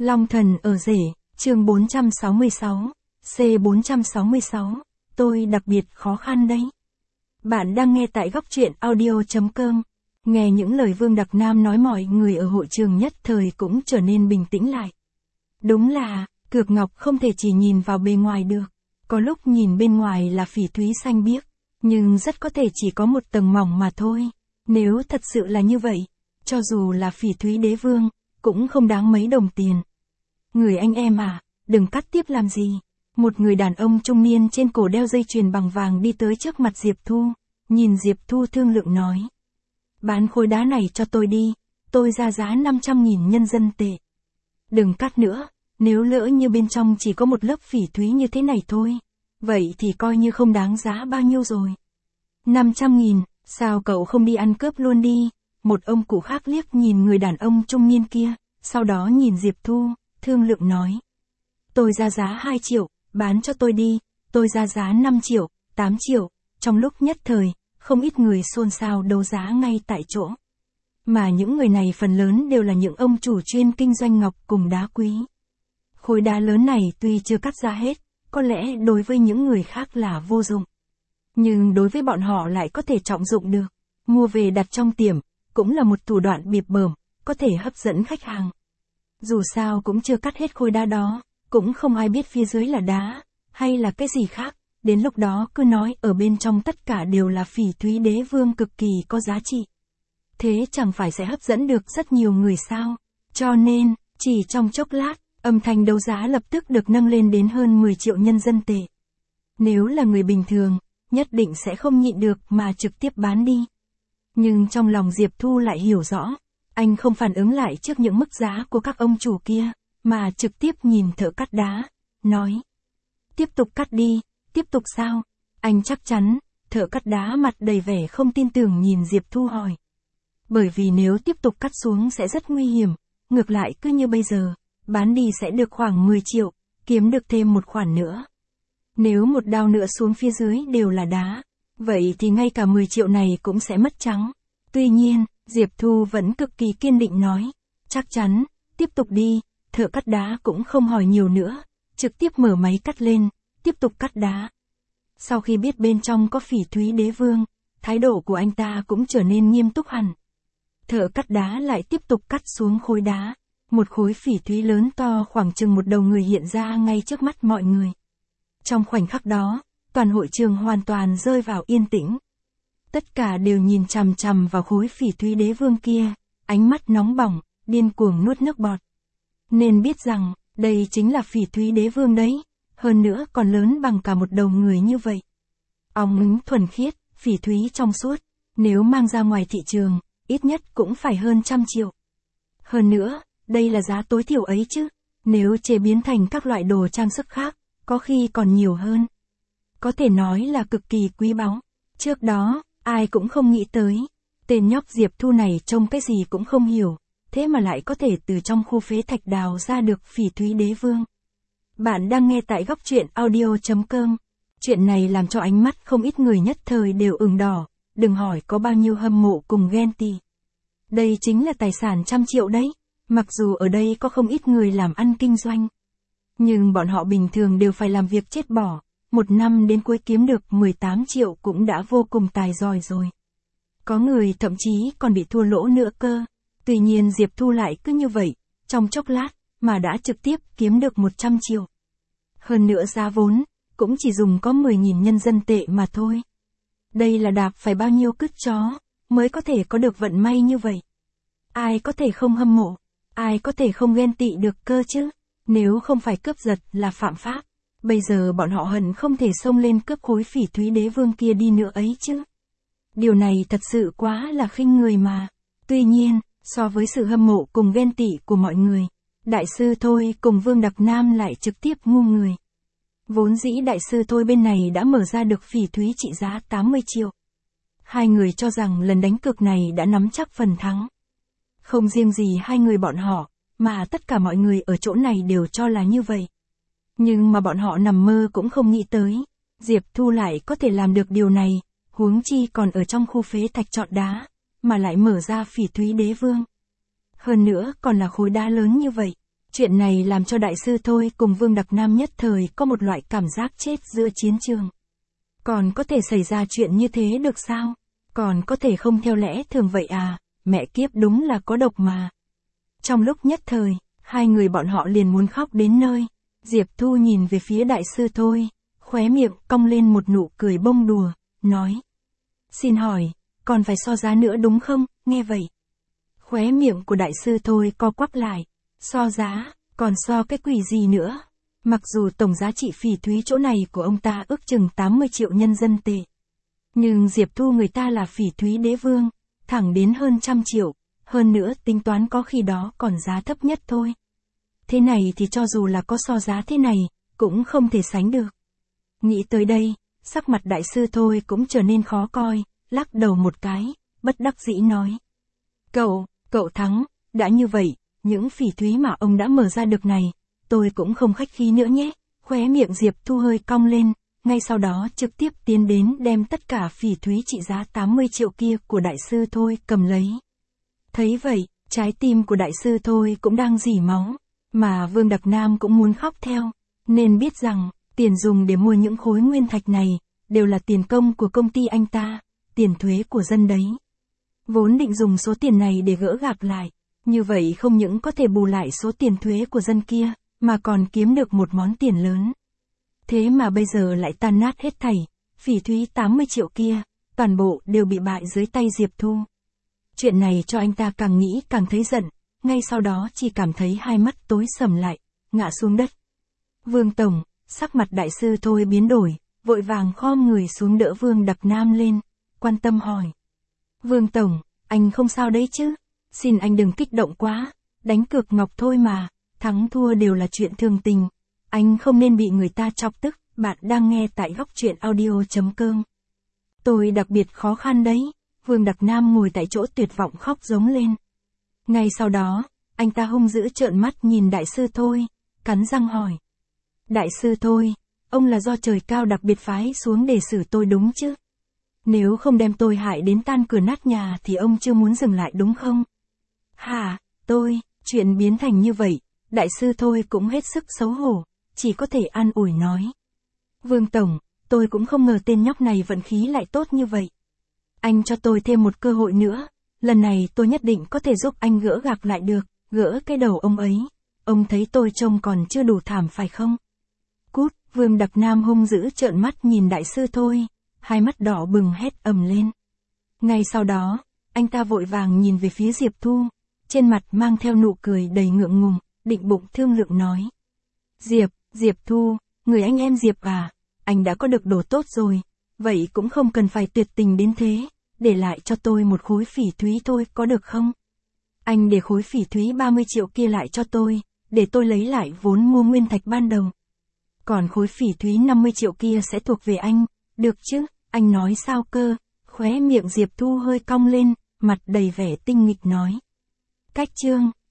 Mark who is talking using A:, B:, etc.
A: Long thần ở rể, chương 466, C466, tôi đặc biệt khó khăn đấy. Bạn đang nghe tại góc truyện audio.com. Nghe những lời Vương Đặc Nam nói, mọi người ở hội trường nhất thời cũng trở nên bình tĩnh lại. Đúng là, cược ngọc không thể chỉ nhìn vào bề ngoài được. Có lúc nhìn bên ngoài là phỉ thúy xanh biếc, nhưng rất có thể chỉ có một tầng mỏng mà thôi. Nếu thật sự là như vậy, cho dù là phỉ thúy đế vương, cũng không đáng mấy đồng tiền. Người anh em à, đừng cắt tiếp làm gì. Một người đàn ông trung niên trên cổ đeo dây chuyền bằng vàng đi tới trước mặt Diệp Thu, nhìn Diệp Thu thương lượng nói. Bán khối đá này cho tôi đi, tôi ra giá 500.000 nhân dân tệ. Đừng cắt nữa, nếu lỡ như bên trong chỉ có một lớp phỉ thúy như thế này thôi, vậy thì coi như không đáng giá bao nhiêu rồi. 500.000, sao cậu không đi ăn cướp luôn đi? Một ông cụ khác liếc nhìn người đàn ông trung niên kia, sau đó nhìn Diệp Thu, thương lượng nói. Tôi ra giá 2 triệu, bán cho tôi đi, tôi ra giá 5 triệu, 8 triệu, trong lúc nhất thời, không ít người xôn xao đấu giá ngay tại chỗ. Mà những người này phần lớn đều là những ông chủ chuyên kinh doanh ngọc cùng đá quý. Khối đá lớn này tuy chưa cắt ra hết, có lẽ đối với những người khác là vô dụng. Nhưng đối với bọn họ lại có thể trọng dụng được. Mua về đặt trong tiệm, cũng là một thủ đoạn bịp bợm, có thể hấp dẫn khách hàng. Dù sao cũng chưa cắt hết khối đá đó, cũng không ai biết phía dưới là đá, hay là cái gì khác, đến lúc đó cứ nói ở bên trong tất cả đều là phỉ thúy đế vương cực kỳ có giá trị. Thế chẳng phải sẽ hấp dẫn được rất nhiều người sao? Cho nên, chỉ trong chốc lát, âm thanh đấu giá lập tức được nâng lên đến hơn 10 triệu nhân dân tệ. Nếu là người bình thường, nhất định sẽ không nhịn được mà trực tiếp bán đi. Nhưng trong lòng Diệp Thu lại hiểu rõ, anh không phản ứng lại trước những mức giá của các ông chủ kia, mà trực tiếp nhìn thợ cắt đá, nói. Tiếp tục cắt đi, tiếp tục sao? Anh chắc chắn, thợ cắt đá mặt đầy vẻ không tin tưởng nhìn Diệp Thu hỏi. Bởi vì nếu tiếp tục cắt xuống sẽ rất nguy hiểm, ngược lại cứ như bây giờ, bán đi sẽ được khoảng 10 triệu, kiếm được thêm một khoản nữa. Nếu một đao nữa xuống phía dưới đều là đá, vậy thì ngay cả 10 triệu này cũng sẽ mất trắng. Tuy nhiên, Diệp Thu vẫn cực kỳ kiên định nói, chắc chắn, tiếp tục đi, thợ cắt đá cũng không hỏi nhiều nữa, trực tiếp mở máy cắt lên, tiếp tục cắt đá. Sau khi biết bên trong có phỉ thúy đế vương, thái độ của anh ta cũng trở nên nghiêm túc hẳn. Thợ cắt đá lại tiếp tục cắt xuống khối đá, một khối phỉ thúy lớn to khoảng chừng một đầu người hiện ra ngay trước mắt mọi người. Trong khoảnh khắc đó, toàn hội trường hoàn toàn rơi vào yên tĩnh. Tất cả đều nhìn chằm chằm vào khối phỉ thúy đế vương kia, ánh mắt nóng bỏng, điên cuồng nuốt nước bọt. Nên biết rằng, đây chính là phỉ thúy đế vương đấy, hơn nữa còn lớn bằng cả một đầu người như vậy. Óng ánh thuần khiết, phỉ thúy trong suốt, nếu mang ra ngoài thị trường, ít nhất cũng phải hơn 100 triệu. Hơn nữa, đây là giá tối thiểu ấy chứ, nếu chế biến thành các loại đồ trang sức khác, có khi còn nhiều hơn. Có thể nói là cực kỳ quý báu. Trước đó, ai cũng không nghĩ tới, tên nhóc Diệp Thu này trông cái gì cũng không hiểu, thế mà lại có thể từ trong khu phế thạch đào ra được phỉ thúy đế vương. Bạn đang nghe tại góc truyện audio.com. Chuyện này làm cho ánh mắt không ít người nhất thời đều ửng đỏ, đừng hỏi có bao nhiêu hâm mộ cùng ghen tị. Đây chính là tài sản 100 triệu đấy, mặc dù ở đây có không ít người làm ăn kinh doanh. Nhưng bọn họ bình thường đều phải làm việc chết bỏ, một năm đến cuối kiếm được 18 triệu cũng đã vô cùng tài giỏi rồi. Có người thậm chí còn bị thua lỗ nữa cơ. Tuy nhiên Diệp Thu lại cứ như vậy, trong chốc lát, mà đã trực tiếp kiếm được 100 triệu. Hơn nữa giá vốn, cũng chỉ dùng có 10.000 nhân dân tệ mà thôi. Đây là đạp phải bao nhiêu cứt chó, mới có thể có được vận may như vậy. Ai có thể không hâm mộ, ai có thể không ghen tị được cơ chứ, nếu không phải cướp giật là phạm pháp. Bây giờ bọn họ hận không thể xông lên cướp khối phỉ thúy đế vương kia đi nữa ấy chứ. Điều này thật sự quá là khinh người mà. Tuy nhiên, so với sự hâm mộ cùng ghen tị của mọi người, đại sư Thôi cùng Vương Đặc Nam lại trực tiếp ngu người. Vốn dĩ đại sư Thôi bên này đã mở ra được phỉ thúy trị giá 80 triệu. Hai người cho rằng lần đánh cược này đã nắm chắc phần thắng. Không riêng gì hai người bọn họ, mà tất cả mọi người ở chỗ này đều cho là như vậy. Nhưng mà bọn họ nằm mơ cũng không nghĩ tới, Diệp Thu lại có thể làm được điều này, huống chi còn ở trong khu phế thạch chọn đá, mà lại mở ra phỉ thúy đế vương. Hơn nữa còn là khối đá lớn như vậy, Chuyện này làm cho đại sư Thôi cùng Vương Đặc Nam nhất thời có một loại cảm giác chết giữa chiến trường. Còn có thể xảy ra chuyện như thế được sao? Còn có thể không theo lẽ thường vậy à? Mẹ kiếp đúng là có độc mà. Trong lúc nhất thời, hai người bọn họ liền muốn khóc đến nơi. Diệp Thu nhìn về phía đại sư Thôi, khóe miệng cong lên một nụ cười bông đùa, nói. Xin hỏi, còn phải so giá nữa đúng không? Nghe vậy. Khóe miệng của đại sư Thôi co quắp lại. So giá, còn so cái quỷ gì nữa? Mặc dù tổng giá trị phỉ thúy chỗ này của ông ta ước chừng 80 triệu nhân dân tệ. Nhưng Diệp Thu người ta là phỉ thúy đế vương, thẳng đến hơn 100 triệu, hơn nữa tính toán có khi đó còn giá thấp nhất thôi. Thế này thì cho dù là có so giá thế này, cũng không thể sánh được. Nghĩ tới đây, sắc mặt đại sư Thôi cũng trở nên khó coi, lắc đầu một cái, bất đắc dĩ nói. Cậu thắng, đã như vậy, những phỉ thúy mà ông đã mở ra được này, tôi cũng không khách khí nữa nhé. Khóe miệng Diệp Thu hơi cong lên, ngay sau đó trực tiếp tiến đến đem tất cả phỉ thúy trị giá 80 triệu kia của đại sư Thôi cầm lấy. Thấy vậy, trái tim của đại sư Thôi cũng đang rỉ máu, mà Vương Đặc Nam cũng muốn khóc theo, nên biết rằng, tiền dùng để mua những khối nguyên thạch này, đều là tiền công của công ty anh ta, tiền thuế của dân đấy. Vốn định dùng số tiền này để gỡ gạc lại, như vậy không những có thể bù lại số tiền thuế của dân kia, mà còn kiếm được một món tiền lớn. Thế mà bây giờ lại tan nát hết thảy, phỉ thúy 80 triệu kia, toàn bộ đều bị bại dưới tay Diệp Thu. Chuyện này cho anh ta càng nghĩ càng thấy giận, ngay sau đó chỉ cảm thấy hai mắt tối sầm lại, ngã xuống đất. Vương Tổng, sắc mặt đại sư Thôi biến đổi, vội vàng khom người xuống đỡ Vương Đặc Nam lên, quan tâm hỏi. Vương Tổng, anh không sao đấy chứ? Xin anh đừng kích động quá, đánh cược ngọc thôi mà, thắng thua đều là chuyện thường tình. Anh không nên bị người ta chọc tức. Bạn đang nghe tại góc truyện audio.com. Tôi đặc biệt khó khăn đấy. Vương Đặc Nam ngồi tại chỗ tuyệt vọng khóc giống lên. Ngay sau đó, anh ta hung dữ trợn mắt nhìn đại sư Thôi, cắn răng hỏi. Đại sư Thôi, ông là do trời cao đặc biệt phái xuống để xử tôi đúng chứ? Nếu không đem tôi hại đến tan cửa nát nhà thì ông chưa muốn dừng lại đúng không? Hả, chuyện biến thành như vậy, đại sư Thôi cũng hết sức xấu hổ, chỉ có thể an ủi nói. Vương Tổng, tôi cũng không ngờ tên nhóc này vận khí lại tốt như vậy. Anh cho tôi thêm một cơ hội nữa, lần này tôi nhất định có thể giúp anh gỡ gạc lại được, gỡ cái đầu ông ấy. Ông thấy tôi trông còn chưa đủ thảm phải không? Cút, Vương Đặc Nam hung dữ trợn mắt nhìn đại sư Thôi, hai mắt đỏ bừng hét ầm lên. Ngay sau đó, anh ta vội vàng nhìn về phía Diệp Thu, trên mặt mang theo nụ cười đầy ngượng ngùng, định bụng thương lượng nói. Diệp Thu, người anh em Diệp à, anh đã có được đồ tốt rồi, vậy cũng không cần phải tuyệt tình đến thế, để lại cho tôi một khối phỉ thúy thôi có được không? Anh để khối phỉ thúy 30 triệu kia lại cho tôi, để tôi lấy lại vốn mua nguyên thạch ban đầu. Còn khối phỉ thúy 50 triệu kia sẽ thuộc về anh, được chứ, anh nói sao cơ? Khóe miệng Diệp Thu hơi cong lên, mặt đầy vẻ tinh nghịch nói. Cách chương